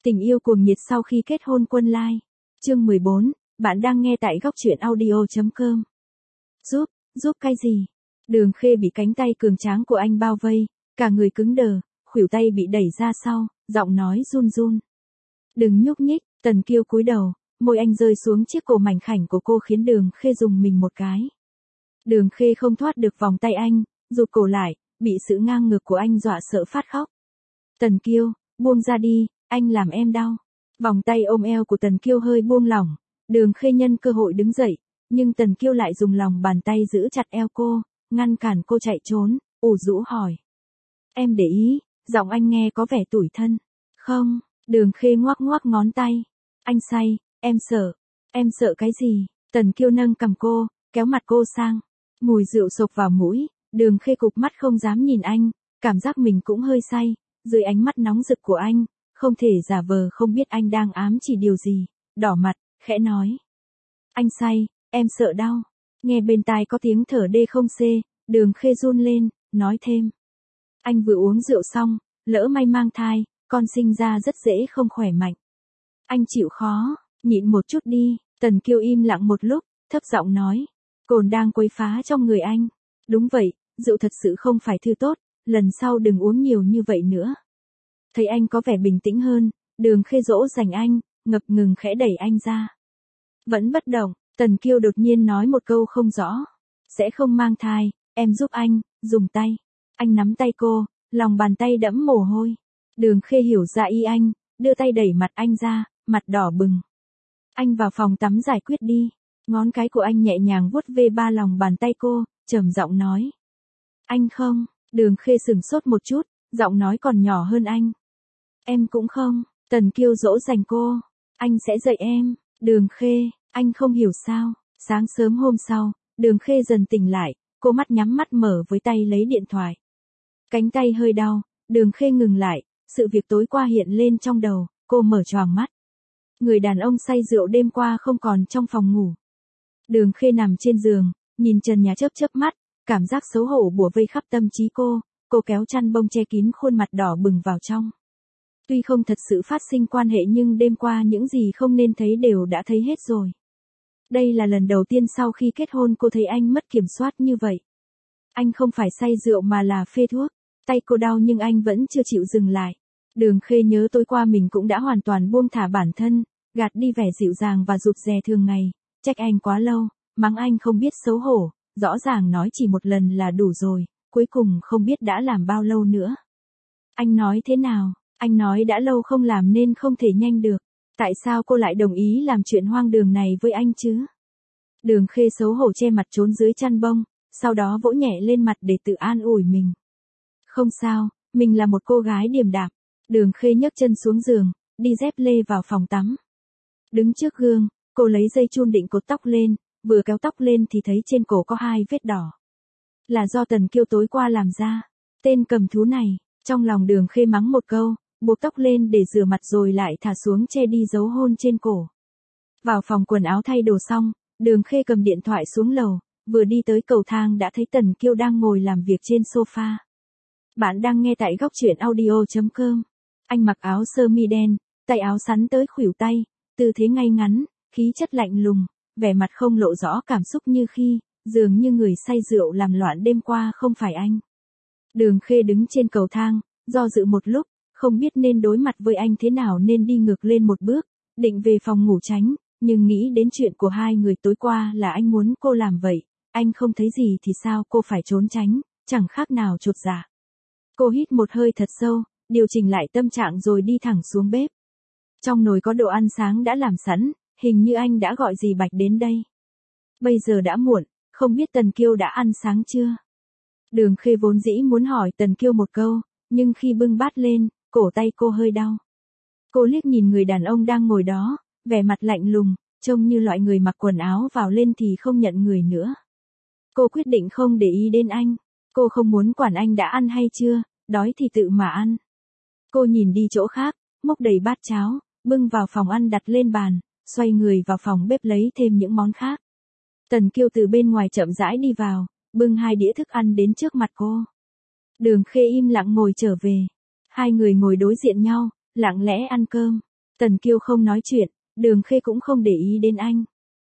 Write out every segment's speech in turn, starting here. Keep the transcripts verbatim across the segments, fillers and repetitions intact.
Tình yêu cuồng nhiệt sau khi kết hôn quân lai. Chương mười bốn, bạn đang nghe tại góc truyện audio chấm com. Giúp, giúp cái gì? Đường Khê bị cánh tay cường tráng của anh bao vây, cả người cứng đờ, khuỷu tay bị đẩy ra sau, giọng nói run run. Đừng nhúc nhích, Tần Kiêu cúi đầu, môi anh rơi xuống chiếc cổ mảnh khảnh của cô khiến Đường Khê rùng mình một cái. Đường Khê không thoát được vòng tay anh, rụt cổ lại, bị sự ngang ngược của anh dọa sợ phát khóc. Tần Kiêu, buông ra đi, anh làm em đau. Vòng tay ôm eo của Tần Kiêu hơi buông lỏng, Đường Khê nhân cơ hội đứng dậy, nhưng Tần Kiêu lại dùng lòng bàn tay giữ chặt eo cô, ngăn cản cô chạy trốn, ủ rũ hỏi. Em để ý, giọng anh nghe có vẻ tủi thân. Không, Đường Khê ngoắc ngoắc ngón tay. Anh say, em sợ. Em sợ cái gì? Tần Kiêu nâng cằm cô, kéo mặt cô sang. Mùi rượu sộc vào mũi, Đường Khê cụp mắt không dám nhìn anh, cảm giác mình cũng hơi say, dưới ánh mắt nóng rực của anh, không thể giả vờ không biết anh đang ám chỉ điều gì, đỏ mặt, khẽ nói. Anh say, em sợ đau. Nghe bên tai có tiếng thở đê không xê, Đường Khê run lên, nói thêm. Anh vừa uống rượu xong, lỡ may mang thai, con sinh ra rất dễ không khỏe mạnh. Anh chịu khó, nhịn một chút đi. Tần Kiêu im lặng một lúc, thấp giọng nói. Cồn đang quấy phá trong người anh. Đúng vậy, rượu thật sự không phải thứ tốt, lần sau đừng uống nhiều như vậy nữa. Thấy anh có vẻ bình tĩnh hơn, Đường Khê dỗ dành anh, ngập ngừng khẽ đẩy anh ra. Vẫn bất động, Tần Kiêu đột nhiên nói một câu không rõ. Sẽ không mang thai, em giúp anh, dùng tay. Anh nắm tay cô, lòng bàn tay đẫm mồ hôi. Đường Khê hiểu ra ý anh, đưa tay đẩy mặt anh ra, mặt đỏ bừng. Anh vào phòng tắm giải quyết đi. Ngón cái của anh nhẹ nhàng vuốt ve ba lòng bàn tay cô, trầm giọng nói. Anh không, Đường Khê sừng sốt một chút, giọng nói còn nhỏ hơn anh. Em cũng không, Tần Kiêu dỗ dành cô. Anh sẽ dạy em. Đường Khê, anh không hiểu sao. Sáng sớm hôm sau, Đường Khê dần tỉnh lại, cô mắt nhắm mắt mở với tay lấy điện thoại. Cánh tay hơi đau, Đường Khê ngừng lại, sự việc tối qua hiện lên trong đầu, cô mở choàng mắt. Người đàn ông say rượu đêm qua không còn trong phòng ngủ. Đường Khê nằm trên giường, nhìn trần nhà chớp chớp mắt, cảm giác xấu hổ bủa vây khắp tâm trí cô, cô kéo chăn bông che kín khuôn mặt đỏ bừng vào trong. Tuy không thật sự phát sinh quan hệ nhưng đêm qua những gì không nên thấy đều đã thấy hết rồi. Đây là lần đầu tiên sau khi kết hôn cô thấy anh mất kiểm soát như vậy. Anh không phải say rượu mà là phê thuốc. Tay cô đau nhưng anh vẫn chưa chịu dừng lại. Đường Khê nhớ tối qua mình cũng đã hoàn toàn buông thả bản thân, gạt đi vẻ dịu dàng và rụt rè thường ngày, trách anh quá lâu, mắng anh không biết xấu hổ, rõ ràng nói chỉ một lần là đủ rồi, cuối cùng không biết đã làm bao lâu nữa. Anh nói thế nào? Anh nói đã lâu không làm nên không thể nhanh được. Tại sao cô lại đồng ý làm chuyện hoang đường này với anh chứ? Đường Khê xấu hổ che mặt trốn dưới chăn bông, sau đó vỗ nhẹ lên mặt để tự an ủi mình. Không sao, mình là một cô gái điềm đạm. Đường Khê nhấc chân xuống giường, đi dép lê vào phòng tắm. Đứng trước gương, cô lấy dây chun định cột tóc lên, vừa kéo tóc lên thì thấy trên cổ có hai vết đỏ. Là do Tần Kiêu tối qua làm ra. Tên cầm thú này, trong lòng Đường Khê mắng một câu, buộc tóc lên để rửa mặt rồi lại thả xuống che đi dấu hôn trên cổ. Vào phòng quần áo thay đồ xong, Đường Khê cầm điện thoại xuống lầu, vừa đi tới cầu thang đã thấy Tần Kiêu đang ngồi làm việc trên sofa. Bạn đang nghe tại góc truyện audio chấm com. Anh mặc áo sơ mi đen, tay áo sắn tới khuỷu tay, tư thế ngay ngắn, khí chất lạnh lùng, vẻ mặt không lộ rõ cảm xúc như khi, dường như người say rượu làm loạn đêm qua không phải anh. Đường Khê đứng trên cầu thang, do dự một lúc, không biết nên đối mặt với anh thế nào nên đi ngược lên một bước, định về phòng ngủ tránh, nhưng nghĩ đến chuyện của hai người tối qua là anh muốn cô làm vậy, anh không thấy gì thì sao cô phải trốn tránh, chẳng khác nào chột dạ. Cô hít một hơi thật sâu, điều chỉnh lại tâm trạng rồi đi thẳng xuống bếp. Trong nồi có đồ ăn sáng đã làm sẵn, hình như anh đã gọi dì Bạch đến đây. Bây giờ đã muộn, không biết Tần Kiêu đã ăn sáng chưa? Đường Khê vốn dĩ muốn hỏi Tần Kiêu một câu, nhưng khi bưng bát lên, cổ tay cô hơi đau. Cô liếc nhìn người đàn ông đang ngồi đó, vẻ mặt lạnh lùng, trông như loại người mặc quần áo vào lên thì không nhận người nữa. Cô quyết định không để ý đến anh. Cô không muốn quản anh đã ăn hay chưa, đói thì tự mà ăn. Cô nhìn đi chỗ khác, múc đầy bát cháo, bưng vào phòng ăn đặt lên bàn, xoay người vào phòng bếp lấy thêm những món khác. Tần Kiêu từ bên ngoài chậm rãi đi vào, bưng hai đĩa thức ăn đến trước mặt cô. Đường Khê im lặng ngồi trở về. Hai người ngồi đối diện nhau, lặng lẽ ăn cơm. Tần Kiêu không nói chuyện, Đường Khê cũng không để ý đến anh.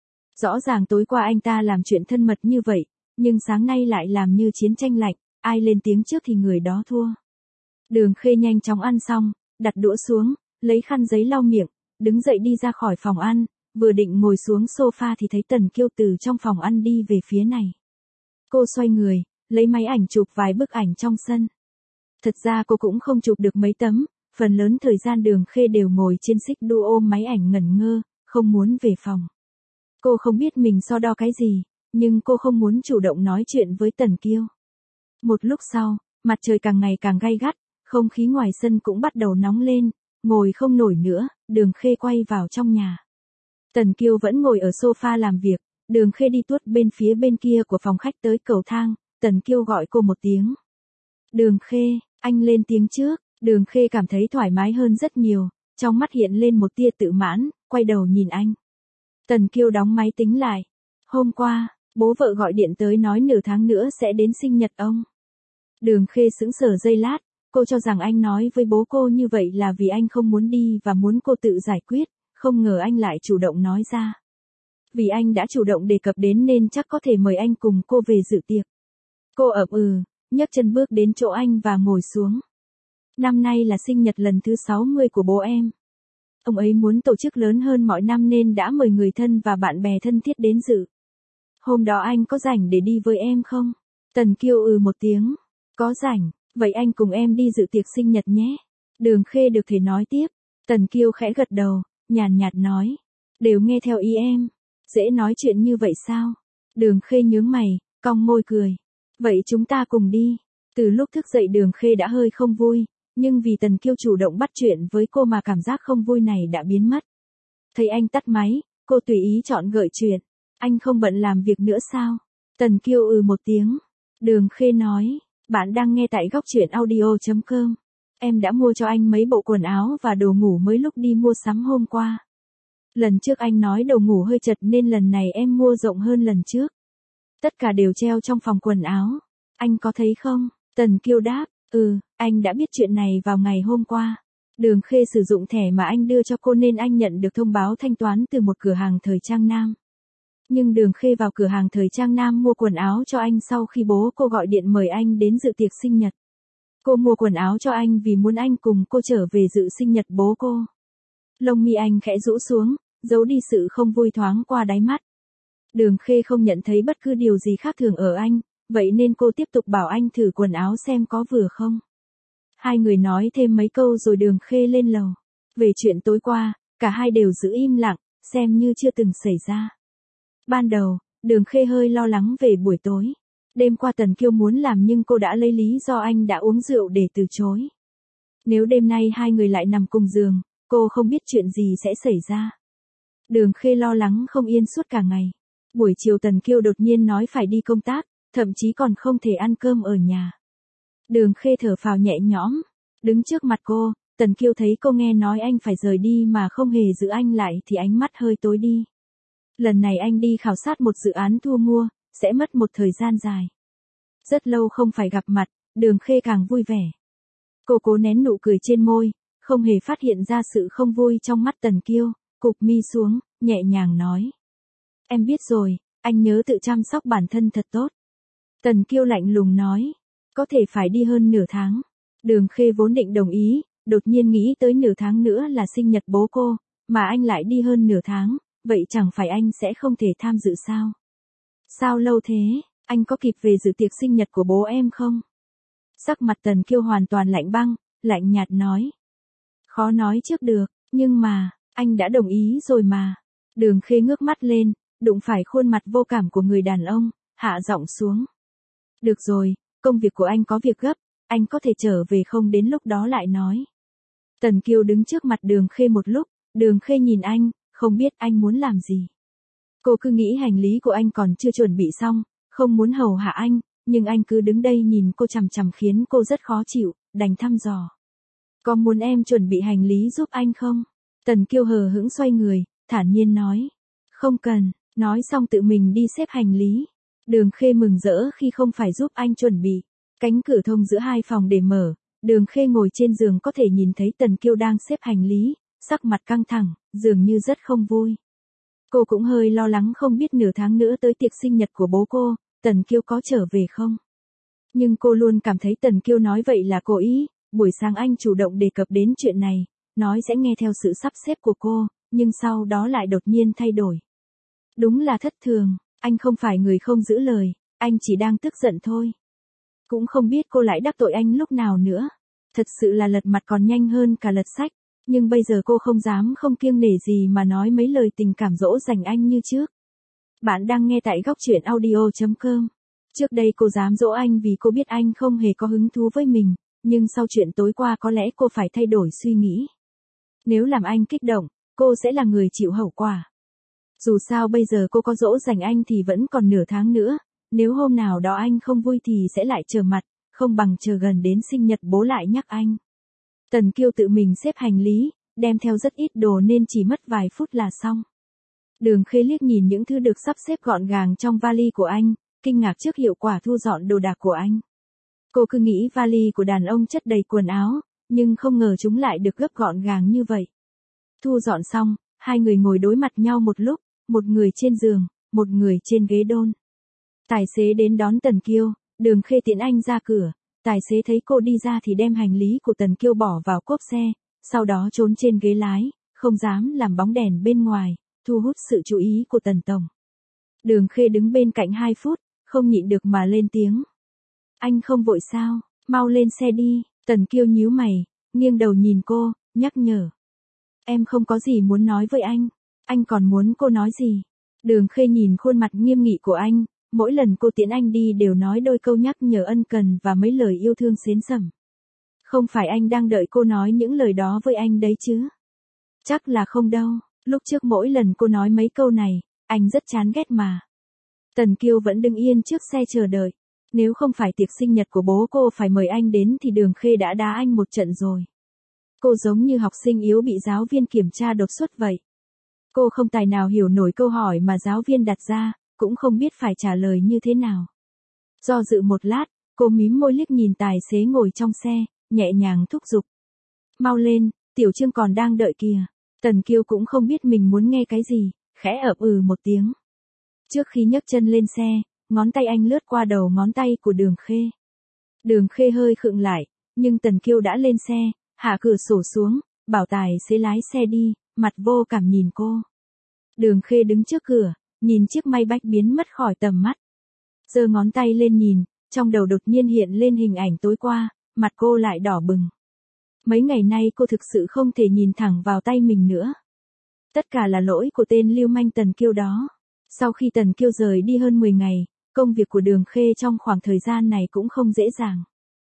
Rõ ràng tối qua anh ta làm chuyện thân mật như vậy, nhưng sáng nay lại làm như chiến tranh lạnh, ai lên tiếng trước thì người đó thua. Đường Khê nhanh chóng ăn xong, đặt đũa xuống, lấy khăn giấy lau miệng, đứng dậy đi ra khỏi phòng ăn, vừa định ngồi xuống sofa thì thấy Tần Kiêu từ trong phòng ăn đi về phía này. Cô xoay người, lấy máy ảnh chụp vài bức ảnh trong sân. Thật ra cô cũng không chụp được mấy tấm, phần lớn thời gian Đường Khê đều ngồi trên xích đu ôm máy ảnh ngẩn ngơ, không muốn về phòng. Cô không biết mình so đo cái gì, nhưng cô không muốn chủ động nói chuyện với Tần Kiêu. Một lúc sau, mặt trời càng ngày càng gay gắt, không khí ngoài sân cũng bắt đầu nóng lên, ngồi không nổi nữa, Đường Khê quay vào trong nhà. Tần Kiêu vẫn ngồi ở sofa làm việc, Đường Khê đi tuốt bên phía bên kia của phòng khách tới cầu thang, Tần Kiêu gọi cô một tiếng. Đường Khê, anh lên tiếng trước, Đường Khê cảm thấy thoải mái hơn rất nhiều, trong mắt hiện lên một tia tự mãn, quay đầu nhìn anh. Tần Kiêu đóng máy tính lại. Hôm qua, bố vợ gọi điện tới nói nửa tháng nữa sẽ đến sinh nhật ông. Đường Khê sững sờ giây lát, cô cho rằng anh nói với bố cô như vậy là vì anh không muốn đi và muốn cô tự giải quyết, không ngờ anh lại chủ động nói ra. Vì anh đã chủ động đề cập đến nên chắc có thể mời anh cùng cô về dự tiệc. Cô ậm ừ, nhấc chân bước đến chỗ anh và ngồi xuống. Năm nay là sinh nhật lần thứ sáu mươi của bố em. Ông ấy muốn tổ chức lớn hơn mọi năm nên đã mời người thân và bạn bè thân thiết đến dự. Hôm đó anh có rảnh để đi với em không? Tần Kiêu ừ một tiếng. Có rảnh, vậy anh cùng em đi dự tiệc sinh nhật nhé. Đường Khê được thể nói tiếp. Tần Kiêu khẽ gật đầu, nhàn nhạt nói. Đều nghe theo ý em. Dễ nói chuyện như vậy sao? Đường Khê nhướng mày, cong môi cười. Vậy chúng ta cùng đi. Từ lúc thức dậy Đường Khê đã hơi không vui, nhưng vì Tần Kiêu chủ động bắt chuyện với cô mà cảm giác không vui này đã biến mất. Thấy anh tắt máy, cô tùy ý chọn gợi chuyện. Anh không bận làm việc nữa sao? Tần Kiêu ừ một tiếng. Đường Khê nói, bạn đang nghe tại góc truyện audio chấm com. Em đã mua cho anh mấy bộ quần áo và đồ ngủ mới lúc đi mua sắm hôm qua. Lần trước anh nói đồ ngủ hơi chật nên lần này em mua rộng hơn lần trước. Tất cả đều treo trong phòng quần áo. Anh có thấy không? Tần Kiêu đáp, ừ, anh đã biết chuyện này vào ngày hôm qua. Đường Khê sử dụng thẻ mà anh đưa cho cô nên anh nhận được thông báo thanh toán từ một cửa hàng thời trang nam. Nhưng Đường Khê vào cửa hàng thời trang nam mua quần áo cho anh sau khi bố cô gọi điện mời anh đến dự tiệc sinh nhật. Cô mua quần áo cho anh vì muốn anh cùng cô trở về dự sinh nhật bố cô. Lông mi anh khẽ rũ xuống, giấu đi sự không vui thoáng qua đáy mắt. Đường Khê không nhận thấy bất cứ điều gì khác thường ở anh, vậy nên cô tiếp tục bảo anh thử quần áo xem có vừa không. Hai người nói thêm mấy câu rồi Đường Khê lên lầu. Về chuyện tối qua, cả hai đều giữ im lặng, xem như chưa từng xảy ra. Ban đầu, Đường Khê hơi lo lắng về buổi tối. Đêm qua Tần Kiêu muốn làm nhưng cô đã lấy lý do anh đã uống rượu để từ chối. Nếu đêm nay hai người lại nằm cùng giường, cô không biết chuyện gì sẽ xảy ra. Đường Khê lo lắng không yên suốt cả ngày. Buổi chiều Tần Kiêu đột nhiên nói phải đi công tác, thậm chí còn không thể ăn cơm ở nhà. Đường Khê thở phào nhẹ nhõm. Đứng trước mặt cô, Tần Kiêu thấy cô nghe nói anh phải rời đi mà không hề giữ anh lại thì ánh mắt hơi tối đi. Lần này anh đi khảo sát một dự án thu mua, sẽ mất một thời gian dài. Rất lâu không phải gặp mặt, Đường Khê càng vui vẻ. Cô cố nén nụ cười trên môi, không hề phát hiện ra sự không vui trong mắt Tần Kiêu, cụp mi xuống, nhẹ nhàng nói. Em biết rồi, anh nhớ tự chăm sóc bản thân thật tốt. Tần Kiêu lạnh lùng nói. Có thể phải đi hơn nửa tháng. Đường Khê vốn định đồng ý, đột nhiên nghĩ tới nửa tháng nữa là sinh nhật bố cô, mà anh lại đi hơn nửa tháng, vậy chẳng phải anh sẽ không thể tham dự sao? Sao lâu thế, anh có kịp về dự tiệc sinh nhật của bố em không? Sắc mặt Tần Kiêu hoàn toàn lạnh băng, lạnh nhạt nói. Khó nói trước được, nhưng mà, anh đã đồng ý rồi mà. Đường Khê ngước mắt lên, đụng phải khuôn mặt vô cảm của người đàn ông, hạ giọng xuống. Được rồi, công việc của anh có việc gấp, anh có thể trở về không đến lúc đó lại nói. Tần Kiêu đứng trước mặt Đường Khê một lúc, Đường Khê nhìn anh, không biết anh muốn làm gì. Cô cứ nghĩ hành lý của anh còn chưa chuẩn bị xong, không muốn hầu hạ anh, nhưng anh cứ đứng đây nhìn cô chằm chằm khiến cô rất khó chịu, đành thăm dò. Có muốn em chuẩn bị hành lý giúp anh không? Tần Kiêu hờ hững xoay người, thản nhiên nói. Không cần, nói xong tự mình đi xếp hành lý. Đường Khê mừng rỡ khi không phải giúp anh chuẩn bị. Cánh cửa thông giữa hai phòng để mở, Đường Khê ngồi trên giường có thể nhìn thấy Tần Kiêu đang xếp hành lý, sắc mặt căng thẳng, dường như rất không vui. Cô cũng hơi lo lắng không biết nửa tháng nữa tới tiệc sinh nhật của bố cô, Tần Kiêu có trở về không. Nhưng cô luôn cảm thấy Tần Kiêu nói vậy là cố ý, buổi sáng anh chủ động đề cập đến chuyện này, nói sẽ nghe theo sự sắp xếp của cô, nhưng sau đó lại đột nhiên thay đổi. Đúng là thất thường, anh không phải người không giữ lời, anh chỉ đang tức giận thôi. Cũng không biết cô lại đắc tội anh lúc nào nữa. Thật sự là lật mặt còn nhanh hơn cả lật sách, nhưng bây giờ cô không dám không kiêng nể gì mà nói mấy lời tình cảm dỗ dành anh như trước. Bạn đang nghe tại góc truyện audio chấm com. Trước đây cô dám dỗ anh vì cô biết anh không hề có hứng thú với mình, nhưng sau chuyện tối qua có lẽ cô phải thay đổi suy nghĩ. Nếu làm anh kích động, cô sẽ là người chịu hậu quả. Dù sao bây giờ cô có dỗ dành anh thì vẫn còn nửa tháng nữa, nếu hôm nào đó anh không vui thì sẽ lại trở mặt, không bằng chờ gần đến sinh nhật bố lại nhắc anh. Tần Kiêu tự mình xếp hành lý, đem theo rất ít đồ nên chỉ mất vài phút là xong. Đường Khê liếc nhìn những thứ được sắp xếp gọn gàng trong vali của anh, kinh ngạc trước hiệu quả thu dọn đồ đạc của anh. Cô cứ nghĩ vali của đàn ông chất đầy quần áo, nhưng không ngờ chúng lại được gấp gọn gàng như vậy. Thu dọn xong, hai người ngồi đối mặt nhau một lúc, một người trên giường, một người trên ghế đôn. Tài xế đến đón Tần Kiêu, Đường Khê tiễn anh ra cửa, tài xế thấy cô đi ra thì đem hành lý của Tần Kiêu bỏ vào cốp xe, sau đó trốn trên ghế lái, không dám làm bóng đèn bên ngoài, thu hút sự chú ý của Tần Tổng. Đường Khê đứng bên cạnh hai phút, không nhịn được mà lên tiếng. Anh không vội sao, mau lên xe đi. Tần Kiêu nhíu mày, nghiêng đầu nhìn cô, nhắc nhở. Em không có gì muốn nói với anh, anh còn muốn cô nói gì? Đường Khê nhìn khuôn mặt nghiêm nghị của anh, mỗi lần cô tiễn anh đi đều nói đôi câu nhắc nhở ân cần và mấy lời yêu thương xến xẩm. Không phải anh đang đợi cô nói những lời đó với anh đấy chứ? Chắc là không đâu, lúc trước mỗi lần cô nói mấy câu này, anh rất chán ghét mà. Tần Kiêu vẫn đứng yên trước xe chờ đợi. Nếu không phải tiệc sinh nhật của bố cô phải mời anh đến thì Đường Khê đã đá anh một trận rồi. Cô giống như học sinh yếu bị giáo viên kiểm tra đột xuất vậy. Cô không tài nào hiểu nổi câu hỏi mà giáo viên đặt ra, cũng không biết phải trả lời như thế nào. Do dự một lát, cô mím môi liếc nhìn tài xế ngồi trong xe, nhẹ nhàng thúc giục. Mau lên, Tiểu Trương còn đang đợi kìa. Tần Kiêu cũng không biết mình muốn nghe cái gì, khẽ ậm ừ một tiếng. Trước khi nhấc chân lên xe, ngón tay anh lướt qua đầu ngón tay của Đường Khê. Đường Khê hơi khựng lại, nhưng Tần Kiêu đã lên xe, hạ cửa sổ xuống, bảo tài xế lái xe đi, mặt vô cảm nhìn cô. Đường Khê đứng trước cửa, nhìn chiếc Maybach biến mất khỏi tầm mắt. Giơ ngón tay lên nhìn, trong đầu đột nhiên hiện lên hình ảnh tối qua, mặt cô lại đỏ bừng. Mấy ngày nay cô thực sự không thể nhìn thẳng vào tay mình nữa. Tất cả là lỗi của tên lưu manh Tần Kiêu đó. Sau khi Tần Kiêu rời đi hơn mười ngày, công việc của Đường Khê trong khoảng thời gian này cũng không dễ dàng.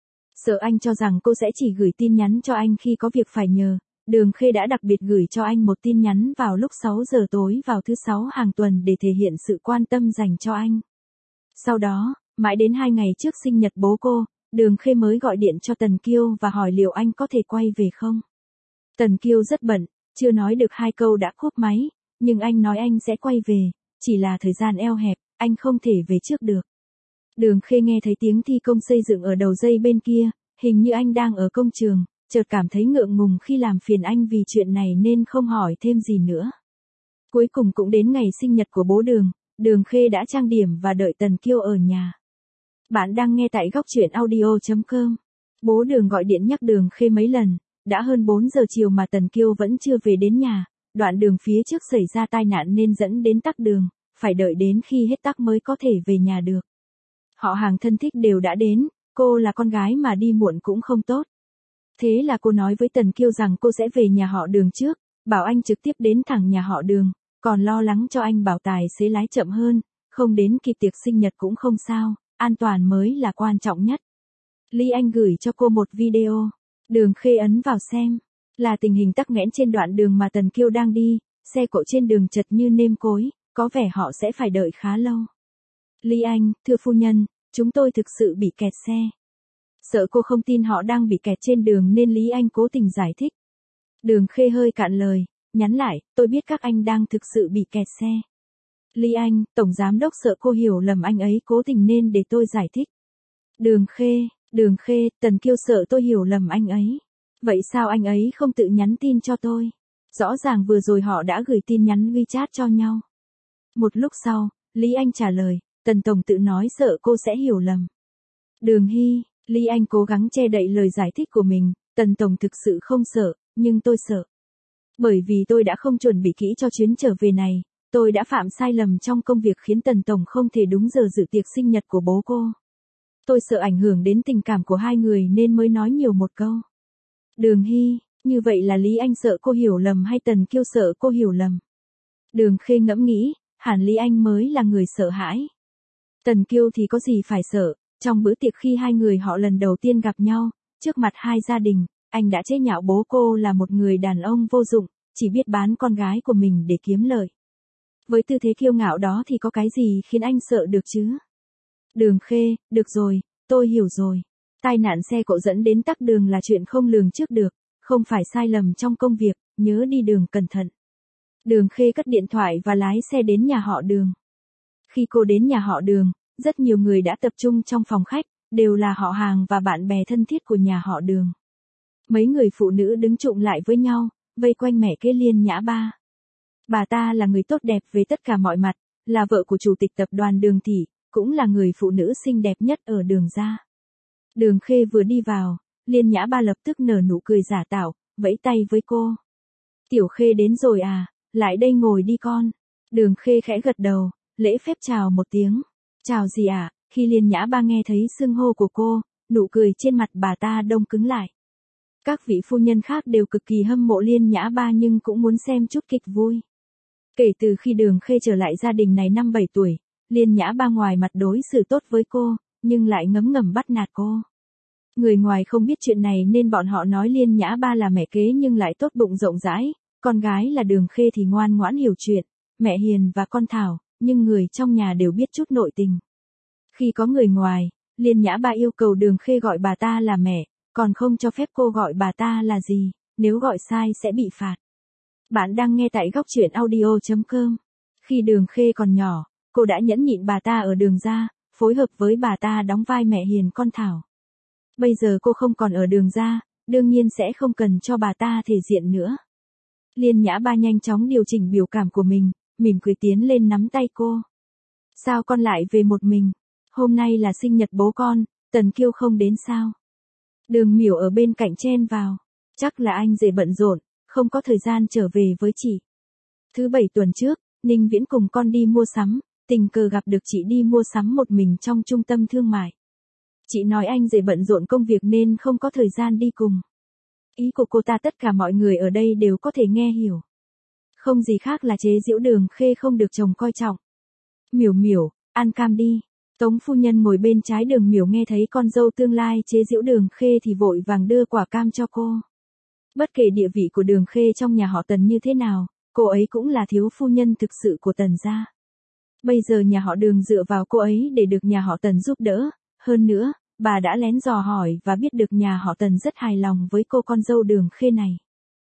Sợ anh cho rằng cô sẽ chỉ gửi tin nhắn cho anh khi có việc phải nhờ, Đường Khê đã đặc biệt gửi cho anh một tin nhắn vào lúc sáu giờ tối vào thứ sáu hàng tuần để thể hiện sự quan tâm dành cho anh. Sau đó, mãi đến hai ngày trước sinh nhật bố cô, Đường Khê mới gọi điện cho Tần Kiêu và hỏi liệu anh có thể quay về không. Tần Kiêu rất bận, chưa nói được hai câu đã cúp máy, nhưng anh nói anh sẽ quay về, chỉ là thời gian eo hẹp, anh không thể về trước được. Đường Khê nghe thấy tiếng thi công xây dựng ở đầu dây bên kia, hình như anh đang ở công trường, chợt cảm thấy ngượng ngùng khi làm phiền anh vì chuyện này nên không hỏi thêm gì nữa. Cuối cùng cũng đến ngày sinh nhật của bố Đường, Đường Khê đã trang điểm và đợi Tần Kiêu ở nhà. Bạn đang nghe tại góc truyện audio chấm com. Bố Đường gọi điện nhắc Đường Khê mấy lần, đã hơn bốn giờ chiều mà Tần Kiêu vẫn chưa về đến nhà, đoạn đường phía trước xảy ra tai nạn nên dẫn đến tắc đường, phải đợi đến khi hết tắc mới có thể về nhà được. Họ hàng thân thích đều đã đến, cô là con gái mà đi muộn cũng không tốt. Thế là cô nói với Tần Kiêu rằng cô sẽ về nhà họ Đường trước, bảo anh trực tiếp đến thẳng nhà họ Đường, còn lo lắng cho anh bảo tài xế lái chậm hơn, không đến kịp tiệc sinh nhật cũng không sao, an toàn mới là quan trọng nhất. Lý Anh gửi cho cô một video, Đường Khê ấn vào xem, là tình hình tắc nghẽn trên đoạn đường mà Tần Kiêu đang đi, xe cộ trên đường chật như nêm cối, có vẻ họ sẽ phải đợi khá lâu. Lý Anh, thưa phu nhân, chúng tôi thực sự bị kẹt xe. Sợ cô không tin họ đang bị kẹt trên đường nên Lý Anh cố tình giải thích. Đường Khê hơi cạn lời, nhắn lại, tôi biết các anh đang thực sự bị kẹt xe. Lý Anh, tổng giám đốc sợ cô hiểu lầm anh ấy cố tình nên để tôi giải thích. Đường Khê, Đường Khê, Tần Kiêu sợ tôi hiểu lầm anh ấy. Vậy sao anh ấy không tự nhắn tin cho tôi? Rõ ràng vừa rồi họ đã gửi tin nhắn WeChat cho nhau. Một lúc sau, Lý Anh trả lời, Tần Tổng tự nói sợ cô sẽ hiểu lầm. Đường Hy, Lý Anh cố gắng che đậy lời giải thích của mình, Tần Tổng thực sự không sợ, nhưng tôi sợ. Bởi vì tôi đã không chuẩn bị kỹ cho chuyến trở về này, tôi đã phạm sai lầm trong công việc khiến Tần Tổng không thể đúng giờ dự tiệc sinh nhật của bố cô. Tôi sợ ảnh hưởng đến tình cảm của hai người nên mới nói nhiều một câu. Đường Hy, như vậy là Lý Anh sợ cô hiểu lầm hay Tần Kiêu sợ cô hiểu lầm? Đường Khê ngẫm nghĩ, hẳn Lý Anh mới là người sợ hãi. Tần Kiêu thì có gì phải sợ, trong bữa tiệc khi hai người họ lần đầu tiên gặp nhau, trước mặt hai gia đình, anh đã chế nhạo bố cô là một người đàn ông vô dụng, chỉ biết bán con gái của mình để kiếm lợi. Với tư thế kiêu ngạo đó thì có cái gì khiến anh sợ được chứ? Đường Khê, được rồi, tôi hiểu rồi. Tai nạn xe cộ dẫn đến tắc đường là chuyện không lường trước được, không phải sai lầm trong công việc, nhớ đi đường cẩn thận. Đường Khê cất điện thoại và lái xe đến nhà họ Đường. Khi cô đến nhà họ Đường, rất nhiều người đã tập trung trong phòng khách, đều là họ hàng và bạn bè thân thiết của nhà họ Đường. Mấy người phụ nữ đứng chụm lại với nhau, vây quanh mẹ kế Liên Nhã Ba. Bà ta là người tốt đẹp về tất cả mọi mặt, là vợ của chủ tịch tập đoàn Đường Thị, cũng là người phụ nữ xinh đẹp nhất ở Đường gia. Đường Khê vừa đi vào, Liên Nhã Ba lập tức nở nụ cười giả tạo, vẫy tay với cô. Tiểu Khê đến rồi à, lại đây ngồi đi con. Đường Khê khẽ gật đầu, lễ phép chào một tiếng. Chào gì ạ? À? Khi Liên Nhã Ba nghe thấy xưng hô của cô, nụ cười trên mặt bà ta đông cứng lại. Các vị phu nhân khác đều cực kỳ hâm mộ Liên Nhã Ba nhưng cũng muốn xem chút kịch vui. Kể từ khi Đường Khê trở lại gia đình này năm bảy tuổi, Liên Nhã Ba ngoài mặt đối xử tốt với cô, nhưng lại ngấm ngầm bắt nạt cô. Người ngoài không biết chuyện này nên bọn họ nói Liên Nhã Ba là mẹ kế nhưng lại tốt bụng rộng rãi, con gái là Đường Khê thì ngoan ngoãn hiểu chuyện, mẹ hiền và con thảo, nhưng người trong nhà đều biết chút nội tình. Khi có người ngoài, Liên Nhã Ba yêu cầu Đường Khê gọi bà ta là mẹ, còn không cho phép cô gọi bà ta là gì, nếu gọi sai sẽ bị phạt. Bạn đang nghe tại góc truyện audio chấm com. Khi Đường Khê còn nhỏ, cô đã nhẫn nhịn bà ta ở Đường gia, phối hợp với bà ta đóng vai mẹ hiền con thảo. Bây giờ cô không còn ở Đường gia, đương nhiên sẽ không cần cho bà ta thể diện nữa. Liên Nhã Ba nhanh chóng điều chỉnh biểu cảm của mình, mỉm cười tiến lên nắm tay cô. Sao con lại về một mình? Hôm nay là sinh nhật bố con, Tần Kiêu không đến sao? Đường Miểu ở bên cạnh chen vào. Chắc là anh rể bận rộn, không có thời gian trở về với chị. Thứ bảy tuần trước, Ninh Viễn cùng con đi mua sắm, tình cờ gặp được chị đi mua sắm một mình trong trung tâm thương mại. Chị nói anh rể bận rộn công việc nên không có thời gian đi cùng. Ý của cô ta tất cả mọi người ở đây đều có thể nghe hiểu. Không gì khác là chế giễu Đường Khê không được chồng coi trọng. Miểu Miểu, ăn cam đi. Tống phu nhân ngồi bên trái Đường Miểu nghe thấy con dâu tương lai chế giễu Đường Khê thì vội vàng đưa quả cam cho cô. Bất kể địa vị của Đường Khê trong nhà họ Tần như thế nào, cô ấy cũng là thiếu phu nhân thực sự của Tần gia. Bây giờ nhà họ Đường dựa vào cô ấy để được nhà họ Tần giúp đỡ, hơn nữa, bà đã lén dò hỏi và biết được nhà họ Tần rất hài lòng với cô con dâu Đường Khê này.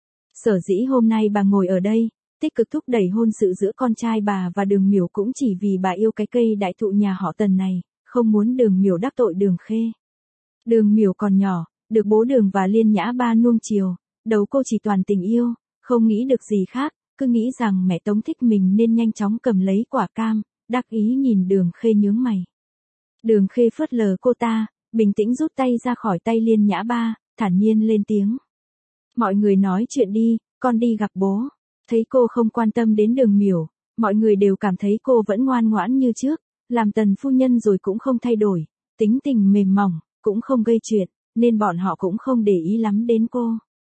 Sở dĩ hôm nay bà ngồi ở đây, tích cực thúc đẩy hôn sự giữa con trai bà và Đường Miểu cũng chỉ vì bà yêu cái cây đại thụ nhà họ Tần này, không muốn Đường Miểu đắc tội Đường Khê. Đường Miểu còn nhỏ, được bố Đường và Liên Nhã Ba nuông chiều, đầu cô chỉ toàn tình yêu, không nghĩ được gì khác, cứ nghĩ rằng mẹ Tống thích mình nên nhanh chóng cầm lấy quả cam, đắc ý nhìn Đường Khê nhướng mày. Đường Khê phớt lờ cô ta, bình tĩnh rút tay ra khỏi tay Liên Nhã Ba, thản nhiên lên tiếng. Mọi người nói chuyện đi, con đi gặp bố. Thấy cô không quan tâm đến Đường Miểu, mọi người đều cảm thấy cô vẫn ngoan ngoãn như trước, làm Tần phu nhân rồi cũng không thay đổi, tính tình mềm mỏng, cũng không gây chuyện, nên bọn họ cũng không để ý lắm đến cô.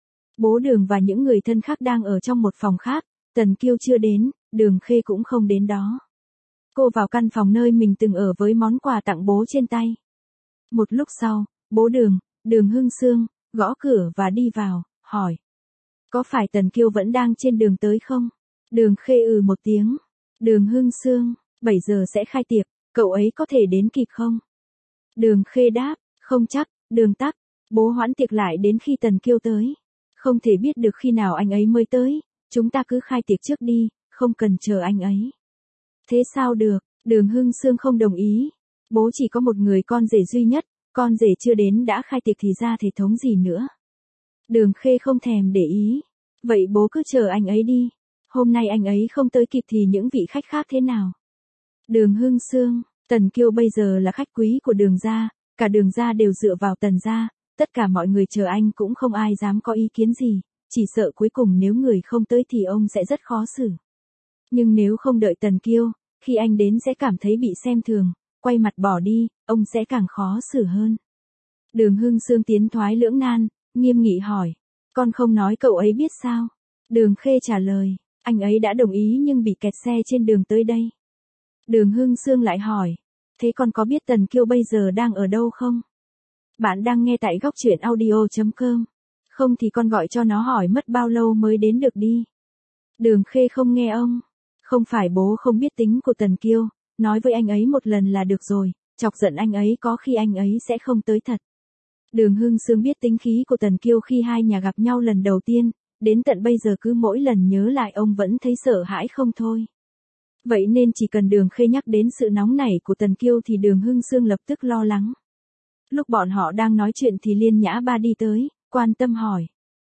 Bố Đường và những người thân khác đang ở trong một phòng khác, Tần Kiêu chưa đến, Đường Khê cũng không đến đó. Cô vào căn phòng nơi mình từng ở với món quà tặng bố trên tay. Một lúc sau, bố Đường, Đường Hưng Sương, gõ cửa và đi vào, hỏi. Có phải Tần Kiêu vẫn đang trên đường tới không? Đường Khê ừ một tiếng. Đường Hưng Sương, bảy giờ sẽ khai tiệc, cậu ấy có thể đến kịp không? Đường Khê đáp, không chắc, Đường tắc, bố hoãn tiệc lại đến khi Tần Kiêu tới. Không thể biết được khi nào anh ấy mới tới, chúng ta cứ khai tiệc trước đi, không cần chờ anh ấy. Thế sao được? Đường Hưng Sương không đồng ý. Bố chỉ có một người con rể duy nhất, con rể chưa đến đã khai tiệc thì ra thể thống gì nữa. Đường Khê không thèm để ý. Vậy bố cứ chờ anh ấy đi. Hôm nay anh ấy không tới kịp thì những vị khách khác thế nào? Đường Hưng Sương, Tần Kiêu bây giờ là khách quý của Đường gia, cả Đường gia đều dựa vào Tần gia, tất cả mọi người chờ anh cũng không ai dám có ý kiến gì, chỉ sợ cuối cùng nếu người không tới thì ông sẽ rất khó xử. Nhưng nếu không đợi Tần Kiêu, khi anh đến sẽ cảm thấy bị xem thường, quay mặt bỏ đi, ông sẽ càng khó xử hơn. Đường Hưng Sương tiến thoái lưỡng nan, nghiêm nghị hỏi, con không nói cậu ấy biết sao? Đường Khê trả lời, anh ấy đã đồng ý nhưng bị kẹt xe trên đường tới đây. Đường Hưng Sương lại hỏi, thế con có biết Tần Kiêu bây giờ đang ở đâu không? Bạn đang nghe tại góc truyện audio chấm com. Không thì con gọi cho nó hỏi mất bao lâu mới đến được đi. Đường Khê không nghe ông. Không phải bố không biết tính của Tần Kiêu, nói với anh ấy một lần là được rồi, chọc giận anh ấy có khi anh ấy sẽ không tới thật. Đường Hưng Sương biết tính khí của Tần Kiêu khi hai nhà gặp nhau lần đầu tiên, đến tận bây giờ cứ mỗi lần nhớ lại ông vẫn thấy sợ hãi không thôi. Vậy nên chỉ cần Đường Khê nhắc đến sự nóng nảy của Tần Kiêu thì Đường Hưng Sương lập tức lo lắng. Lúc bọn họ đang nói chuyện thì Liên Nhã Ba đi tới, quan tâm hỏi.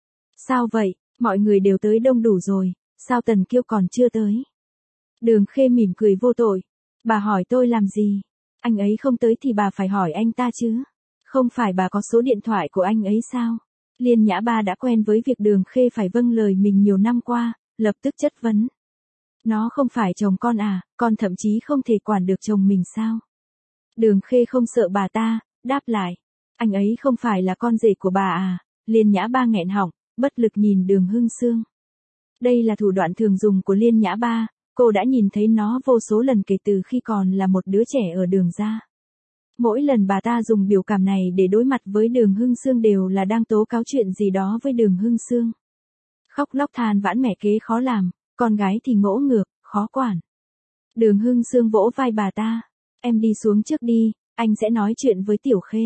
Sao vậy, mọi người đều tới đông đủ rồi, sao Tần Kiêu còn chưa tới? Đường Khê mỉm cười vô tội. Bà hỏi tôi làm gì? Anh ấy không tới thì bà phải hỏi anh ta chứ. Không phải bà có số điện thoại của anh ấy sao? Liên Nhã Ba đã quen với việc Đường Khê phải vâng lời mình nhiều năm qua, lập tức chất vấn. Nó không phải chồng con à, con thậm chí không thể quản được chồng mình sao? Đường Khê không sợ bà ta, đáp lại. Anh ấy không phải là con rể của bà à? Liên Nhã Ba nghẹn họng, bất lực nhìn Đường Hưng Sương. Đây là thủ đoạn thường dùng của Liên Nhã Ba, cô đã nhìn thấy nó vô số lần kể từ khi còn là một đứa trẻ ở Đường gia. Mỗi lần bà ta dùng biểu cảm này để đối mặt với Đường Hưng Sương đều là đang tố cáo chuyện gì đó với Đường Hưng Sương. Khóc lóc than vãn mẹ kế khó làm, con gái thì ngỗ ngược, khó quản. Đường Hưng Sương vỗ vai bà ta. Em đi xuống trước đi, anh sẽ nói chuyện với Tiểu Khê.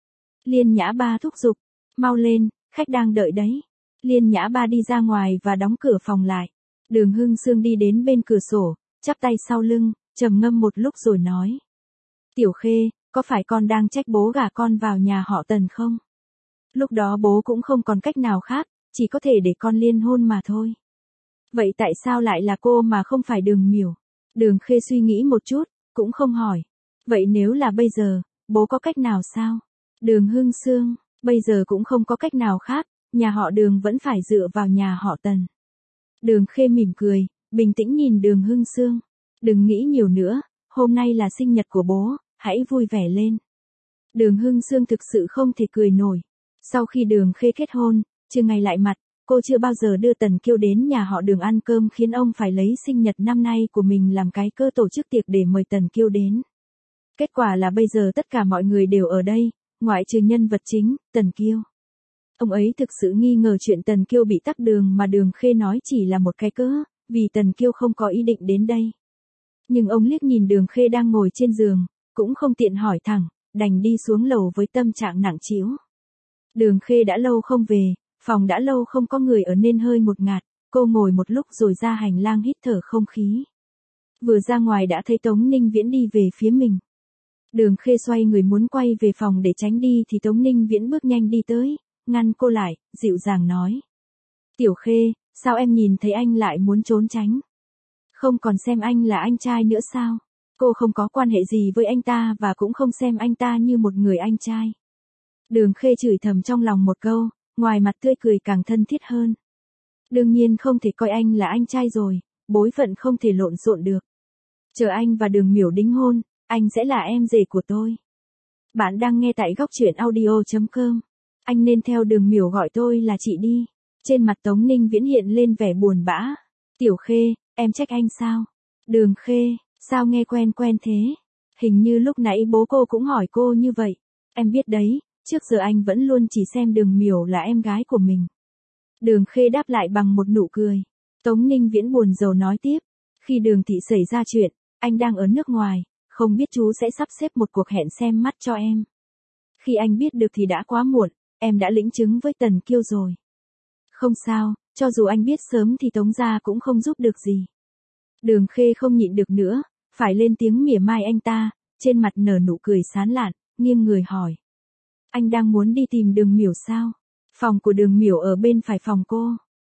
Liên Nhã Ba thúc giục. Mau lên, khách đang đợi đấy. Liên Nhã Ba đi ra ngoài và đóng cửa phòng lại. Đường Hưng Sương đi đến bên cửa sổ, chắp tay sau lưng, trầm ngâm một lúc rồi nói. Tiểu Khê, có phải con đang trách bố gả con vào nhà họ Tần không? Lúc đó bố cũng không còn cách nào khác, chỉ có thể để con liên hôn mà thôi. Vậy tại sao lại là cô mà không phải Đường Miểu? Đường Khê suy nghĩ một chút, cũng không hỏi. Vậy nếu là bây giờ, bố có cách nào sao? Đường Hưng Sương, bây giờ cũng không có cách nào khác, nhà họ Đường vẫn phải dựa vào nhà họ Tần. Đường Khê mỉm cười, bình tĩnh nhìn Đường Hưng Sương. Đừng nghĩ nhiều nữa, hôm nay là sinh nhật của bố, hãy vui vẻ lên. Đường Hưng Sương thực sự không thể cười nổi. Sau khi Đường Khê kết hôn, chưa ngày lại mặt, cô chưa bao giờ đưa Tần Kiêu đến nhà họ Đường ăn cơm khiến ông phải lấy sinh nhật năm nay của mình làm cái cơ tổ chức tiệc để mời Tần Kiêu đến. Kết quả là bây giờ tất cả mọi người đều ở đây, ngoại trừ nhân vật chính, Tần Kiêu. Ông ấy thực sự nghi ngờ chuyện Tần Kiêu bị tắc đường mà Đường Khê nói chỉ là một cái cớ, vì Tần Kiêu không có ý định đến đây. Nhưng ông liếc nhìn Đường Khê đang ngồi trên giường, cũng không tiện hỏi thẳng, đành đi xuống lầu với tâm trạng nặng trĩu. Đường Khê đã lâu không về, phòng đã lâu không có người ở nên hơi ngột ngạt, cô ngồi một lúc rồi ra hành lang hít thở không khí. Vừa ra ngoài đã thấy Tống Ninh Viễn đi về phía mình. Đường Khê xoay người muốn quay về phòng để tránh đi thì Tống Ninh Viễn bước nhanh đi tới, ngăn cô lại, dịu dàng nói. Tiểu Khê, sao em nhìn thấy anh lại muốn trốn tránh? Không còn xem anh là anh trai nữa sao? Cô không có quan hệ gì với anh ta và cũng không xem anh ta như một người anh trai. Đường Khê chửi thầm trong lòng một câu, ngoài mặt tươi cười càng thân thiết hơn. Đương nhiên không thể coi anh là anh trai rồi, bối phận không thể lộn xộn được. Chờ anh và Đường Miểu đính hôn, anh sẽ là em rể của tôi. Bạn đang nghe tại góc truyện audio chấm com. Anh nên theo Đường Miểu gọi tôi là chị đi. Trên mặt Tống Ninh Viễn hiện lên vẻ buồn bã. Tiểu Khê, em trách anh sao? Đường Khê, sao nghe quen quen thế? Hình như lúc nãy bố cô cũng hỏi cô như vậy. Em biết đấy, trước giờ anh vẫn luôn chỉ xem Đường Miểu là em gái của mình. Đường Khê đáp lại bằng một nụ cười. Tống Ninh Viễn buồn rầu nói tiếp. Khi Đường thị xảy ra chuyện, anh đang ở nước ngoài, không biết chú sẽ sắp xếp một cuộc hẹn xem mắt cho em. Khi anh biết được thì đã quá muộn, em đã lĩnh chứng với Tần Kiêu rồi. Không sao, cho dù anh biết sớm thì Tống gia cũng không giúp được gì. Đường Khê không nhịn được nữa, phải lên tiếng mỉa mai anh ta, trên mặt nở nụ cười sán lạn, nghiêng người hỏi. Anh đang muốn đi tìm Đường Miểu sao? Phòng của Đường Miểu ở bên phải phòng cô.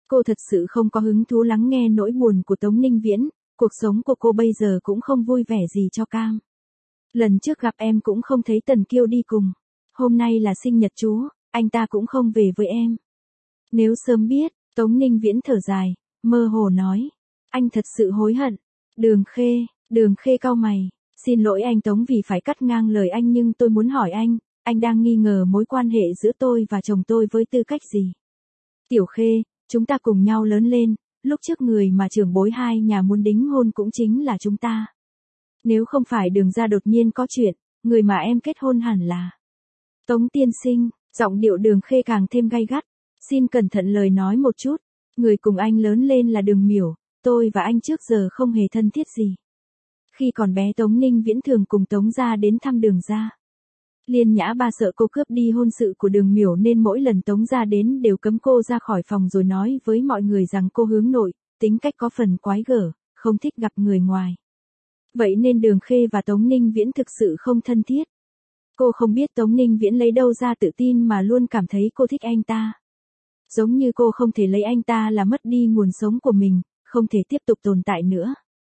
Cô thật sự không có hứng thú lắng nghe nỗi buồn của Tống Ninh Viễn, cuộc sống của cô bây giờ cũng không vui vẻ gì cho cam. Lần trước gặp em cũng không thấy Tần Kiêu đi cùng. Hôm nay là sinh nhật chú, anh ta cũng không về với em. Nếu sớm biết, Tống Ninh Viễn thở dài, mơ hồ nói. Anh thật sự hối hận. Đường Khê, Đường Khê cau mày. Xin lỗi anh Tống vì phải cắt ngang lời anh, nhưng tôi muốn hỏi anh, anh đang nghi ngờ mối quan hệ giữa tôi và chồng tôi với tư cách gì? Tiểu Khê, chúng ta cùng nhau lớn lên, lúc trước người mà trưởng bối hai nhà muốn đính hôn cũng chính là chúng ta. Nếu không phải Đường gia đột nhiên có chuyện, người mà em kết hôn hẳn là Tống tiên sinh. Giọng điệu Đường Khê càng thêm gay gắt. Xin cẩn thận lời nói một chút. Người cùng anh lớn lên là Đường Miểu, tôi và anh trước giờ không hề thân thiết gì. Khi còn bé Tống Ninh Viễn thường cùng Tống gia đến thăm Đường gia. Liên Nhã Ba sợ cô cướp đi hôn sự của Đường Miểu nên mỗi lần Tống gia đến đều cấm cô ra khỏi phòng rồi nói với mọi người rằng cô hướng nội, tính cách có phần quái gở, không thích gặp người ngoài. Vậy nên Đường Khê và Tống Ninh Viễn thực sự không thân thiết. Cô không biết Tống Ninh Viễn lấy đâu ra tự tin mà luôn cảm thấy cô thích anh ta. Giống như cô không thể lấy anh ta là mất đi nguồn sống của mình, không thể tiếp tục tồn tại nữa.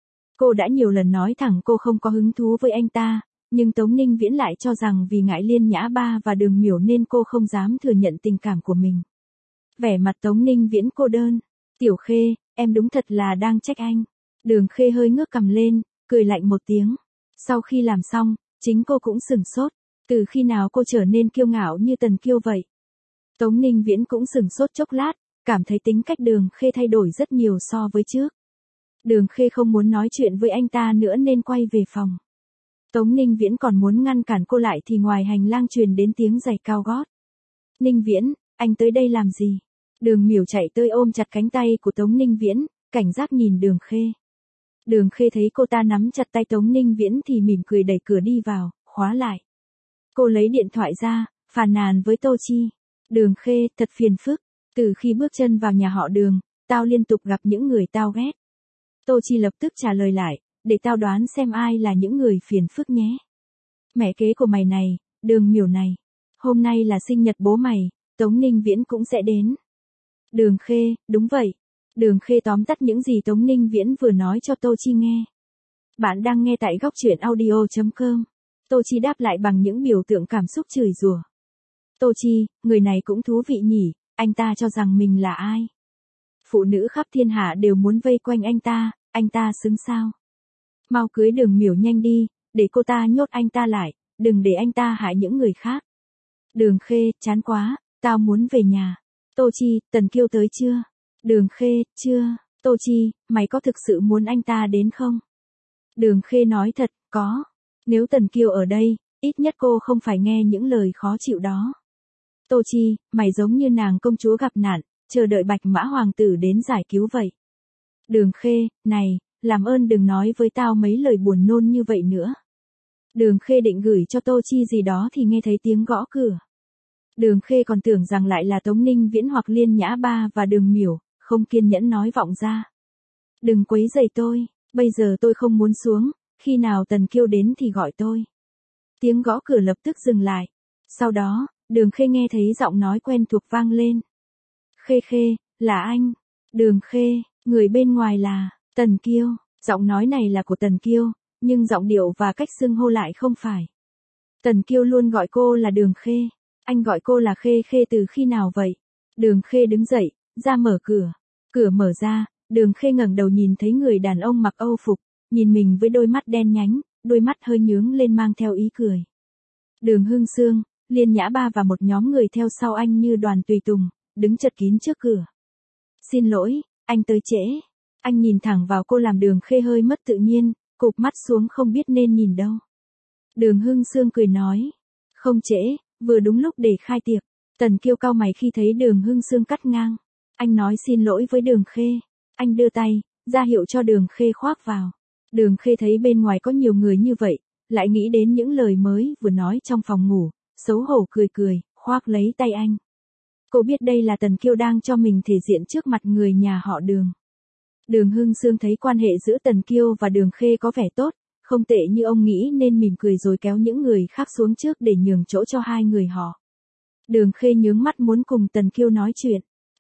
Cô đã nhiều lần nói thẳng cô không có hứng thú với anh ta, nhưng Tống Ninh Viễn lại cho rằng vì ngại Liên Nhã Ba và Đường Miểu nên cô không dám thừa nhận tình cảm của mình. Vẻ mặt Tống Ninh Viễn cô đơn. Tiểu Khê, em đúng thật là đang trách anh. Đường Khê hơi ngước cằm lên, cười lạnh một tiếng. Sau khi làm xong, chính cô cũng sửng sốt. Từ khi nào cô trở nên kiêu ngạo như Tần Kiêu vậy? Tống Ninh Viễn cũng sửng sốt chốc lát, cảm thấy tính cách Đường Khê thay đổi rất nhiều so với trước. Đường Khê không muốn nói chuyện với anh ta nữa nên quay về phòng. Tống Ninh Viễn còn muốn ngăn cản cô lại thì ngoài hành lang truyền đến tiếng giày cao gót. Ninh Viễn, anh tới đây làm gì? Đường Miểu chạy tới ôm chặt cánh tay của Tống Ninh Viễn, cảnh giác nhìn Đường Khê. Đường Khê thấy cô ta nắm chặt tay Tống Ninh Viễn thì mỉm cười đẩy cửa đi vào, khóa lại. Cô lấy điện thoại ra, phàn nàn với Tô Chi. Đường Khê, thật phiền phức. Từ khi bước chân vào nhà họ Đường, tao liên tục gặp những người tao ghét. Tô Chi lập tức trả lời lại, để tao đoán xem ai là những người phiền phức nhé. Mẹ kế của mày này, Đường Miểu này. Hôm nay là sinh nhật bố mày, Tống Ninh Viễn cũng sẽ đến. Đường Khê, đúng vậy. Đường Khê tóm tắt những gì Tống Ninh Viễn vừa nói cho Tô Chi nghe. Bạn đang nghe tại góc truyện audio chấm com. Tô Chi đáp lại bằng những biểu tượng cảm xúc chửi rủa. Tô Chi, người này cũng thú vị nhỉ, anh ta cho rằng mình là ai? Phụ nữ khắp thiên hạ đều muốn vây quanh anh ta, anh ta xứng sao? Mau cưới Đường Miểu nhanh đi, để cô ta nhốt anh ta lại, đừng để anh ta hại những người khác. Đường Khê, chán quá, tao muốn về nhà. Tô Chi, Tần Kiêu tới chưa? Đường Khê, chưa. Tô Chi, mày có thực sự muốn anh ta đến không? Đường Khê nói thật, có. Nếu Tần Kiêu ở đây, ít nhất cô không phải nghe những lời khó chịu đó. Tô Chi, mày giống như nàng công chúa gặp nạn, chờ đợi Bạch Mã Hoàng tử đến giải cứu vậy. Đường Khê, này, làm ơn đừng nói với tao mấy lời buồn nôn như vậy nữa. Đường Khê định gửi cho Tô Chi gì đó thì nghe thấy tiếng gõ cửa. Đường Khê còn tưởng rằng lại là Tống Ninh Viễn hoặc Liên Nhã Ba và Đường Miểu, không kiên nhẫn nói vọng ra. Đừng quấy rầy tôi, bây giờ tôi không muốn xuống, khi nào Tần Kiêu đến thì gọi tôi. Tiếng gõ cửa lập tức dừng lại. Sau đó, Đường Khê nghe thấy giọng nói quen thuộc vang lên. Khê Khê, là anh. Đường Khê, người bên ngoài là Tần Kiêu. Giọng nói này là của Tần Kiêu, nhưng giọng điệu và cách xưng hô lại không phải. Tần Kiêu luôn gọi cô là Đường Khê. Anh gọi cô là Khê Khê từ khi nào vậy? Đường Khê đứng dậy, ra mở cửa. Cửa mở ra, Đường Khê ngẩng đầu nhìn thấy người đàn ông mặc Âu phục, nhìn mình với đôi mắt đen nhánh, đôi mắt hơi nhướng lên mang theo ý cười. Đường Hưng Sương, Liên Nhã Ba và một nhóm người theo sau anh như đoàn tùy tùng, đứng chật kín trước cửa. Xin lỗi, anh tới trễ. Anh nhìn thẳng vào cô làm Đường Khê hơi mất tự nhiên, cụp mắt xuống không biết nên nhìn đâu. Đường Hưng Sương cười nói. Không trễ, vừa đúng lúc để khai tiệc. Tần Kiêu cau mày khi thấy Đường Hưng Sương cắt ngang. Anh nói xin lỗi với Đường Khê. Anh đưa tay, ra hiệu cho Đường Khê khoác vào. Đường Khê thấy bên ngoài có nhiều người như vậy, lại nghĩ đến những lời mới vừa nói trong phòng ngủ, xấu hổ cười cười, khoác lấy tay anh. Cô biết đây là Tần Kiêu đang cho mình thể diện trước mặt người nhà họ Đường. Đường Hưng Sương thấy quan hệ giữa Tần Kiêu và Đường Khê có vẻ tốt, không tệ như ông nghĩ nên mỉm cười rồi kéo những người khác xuống trước để nhường chỗ cho hai người họ. Đường Khê nhướng mắt muốn cùng Tần Kiêu nói chuyện.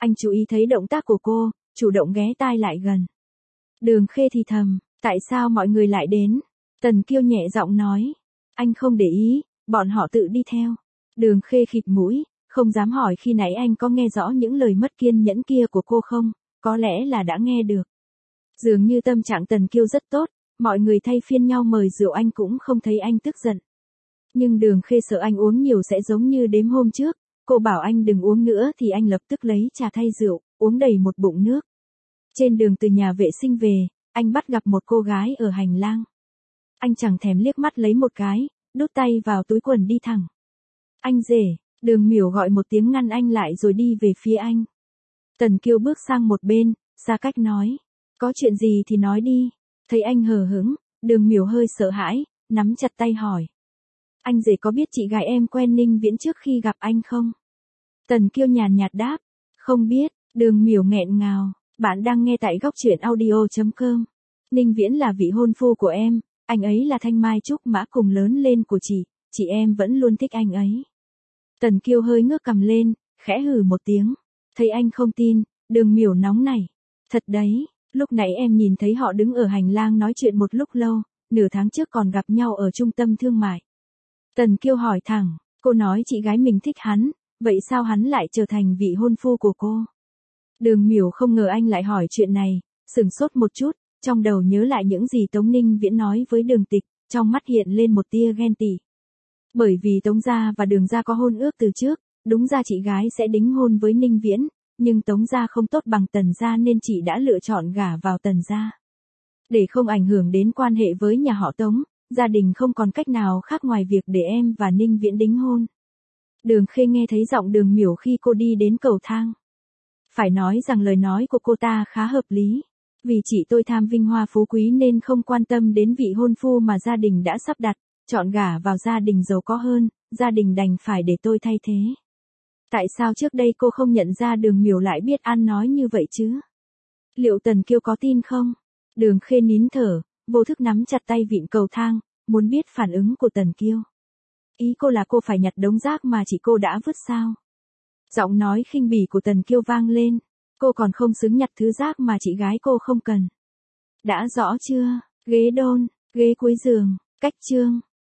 Anh chú ý thấy động tác của cô, chủ động ghé tai lại gần. Đường Khê thì thầm, tại sao mọi người lại đến? Tần Kiêu nhẹ giọng nói, anh không để ý, bọn họ tự đi theo. Đường Khê khịt mũi, không dám hỏi khi nãy anh có nghe rõ những lời mất kiên nhẫn kia của cô không, có lẽ là đã nghe được. Dường như tâm trạng Tần Kiêu rất tốt, mọi người thay phiên nhau mời rượu anh cũng không thấy anh tức giận. Nhưng Đường Khê sợ anh uống nhiều sẽ giống như đêm hôm trước, cô bảo anh đừng uống nữa thì anh lập tức lấy trà thay rượu, uống đầy một bụng nước. Trên đường từ nhà vệ sinh về, anh bắt gặp một cô gái ở hành lang. Anh chẳng thèm liếc mắt lấy một cái, đút tay vào túi quần đi thẳng. Anh rể, Đường Miểu gọi một tiếng ngăn anh lại rồi đi về phía anh. Tần Kiêu bước sang một bên, xa cách nói, có chuyện gì thì nói đi. Thấy anh hờ hững, Đường Miểu hơi sợ hãi, nắm chặt tay hỏi. Anh rể có biết chị gái em quen Ninh Viễn trước khi gặp anh không? Tần Kiêu nhàn nhạt đáp, không biết. Đường Miểu nghẹn ngào, bạn đang nghe tại góc truyện audio chấm com. Ninh Viễn là vị hôn phu của em, anh ấy là thanh mai trúc mã cùng lớn lên của chị, chị em vẫn luôn thích anh ấy. Tần Kiêu hơi ngước cằm lên, khẽ hừ một tiếng. Thấy anh không tin, Đường Miểu nóng nảy. Thật đấy, lúc nãy em nhìn thấy họ đứng ở hành lang nói chuyện một lúc lâu, nửa tháng trước còn gặp nhau ở trung tâm thương mại. Tần Kiêu hỏi thẳng, cô nói chị gái mình thích hắn, vậy sao hắn lại trở thành vị hôn phu của cô? Đường Miểu không ngờ anh lại hỏi chuyện này, sửng sốt một chút, trong đầu nhớ lại những gì Tống Ninh Viễn nói với Đường Tịch, trong mắt hiện lên một tia ghen tị. Bởi vì Tống gia và Đường gia có hôn ước từ trước, đúng ra chị gái sẽ đính hôn với Ninh Viễn, nhưng Tống gia không tốt bằng Tần gia nên chị đã lựa chọn gả vào Tần gia. Để không ảnh hưởng đến quan hệ với nhà họ Tống, gia đình không còn cách nào khác ngoài việc để em và Ninh Viễn đính hôn. Đường Khê nghe thấy giọng Đường Miểu khi cô đi đến cầu thang. Phải nói rằng lời nói của cô ta khá hợp lý. Vì chị tôi tham vinh hoa phú quý nên không quan tâm đến vị hôn phu mà gia đình đã sắp đặt, chọn gả vào gia đình giàu có hơn, gia đình đành phải để tôi thay thế. Tại sao trước đây cô không nhận ra Đường Miểu lại biết ăn nói như vậy chứ? Liệu Tần Kiêu có tin không? Đường Khê nín thở, vô thức nắm chặt tay vịn cầu thang, muốn biết phản ứng của Tần Kiêu. Ý cô là cô phải nhặt đống rác mà chị cô đã vứt sao? Giọng nói khinh bỉ của Tần Kiêu vang lên, cô còn không xứng nhặt thứ rác mà chị gái cô không cần. Đã rõ chưa? Ghế đôn, ghế cuối giường, cách chương.